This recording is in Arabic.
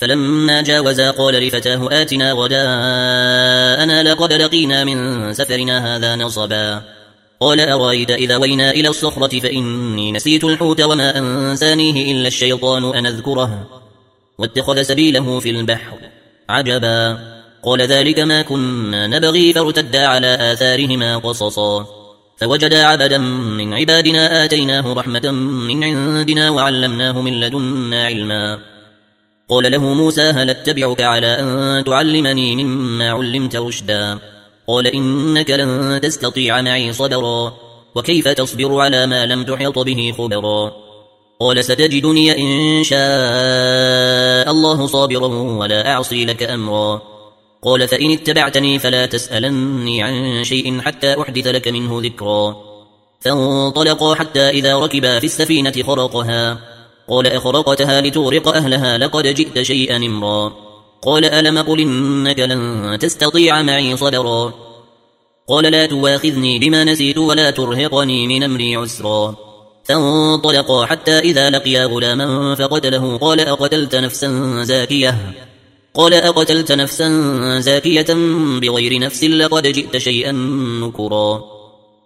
فلما جاوزا قال لفتاه آتنا غداءنا لقد لقينا من سفرنا هذا نصبا. قال أرأيت إذا وينا إلى الصخرة فإني نسيت الحوت وما أنسانيه إلا الشيطان أن أذكره واتخذ سبيله في البحر عجبا. قال ذلك ما كنا نبغي فارتدا على آثارهما قصصا. فوجدا عبدا من عبادنا آتيناه رحمة من عندنا وعلمناه من لدنا علما. قال له موسى هل اتبعك على أن تعلمني مما علمت رشدا. قال إنك لن تستطيع معي صبرا وكيف تصبر على ما لم تحط به خبرا. قال ستجدني إن شاء الله صابرا ولا أعصي لك أمرا. قال فإن اتبعتني فلا تسألني عن شيء حتى أحدث لك منه ذكرا. فانطلقا حتى إذا ركبا في السفينة خرقها. قال أخرقتها لتغرق أهلها لقد جئت شيئا إمرا. قال ألم قل إنك لن تستطيع معي صبرا. قال لا تواخذني بما نسيت ولا ترهقني من أمري عسرا. فانطلقا حتى إذا لقيا غلاما فقتله. قال أقتلت نفسا زاكية بغير نفس لقد جئت شيئا نكرا.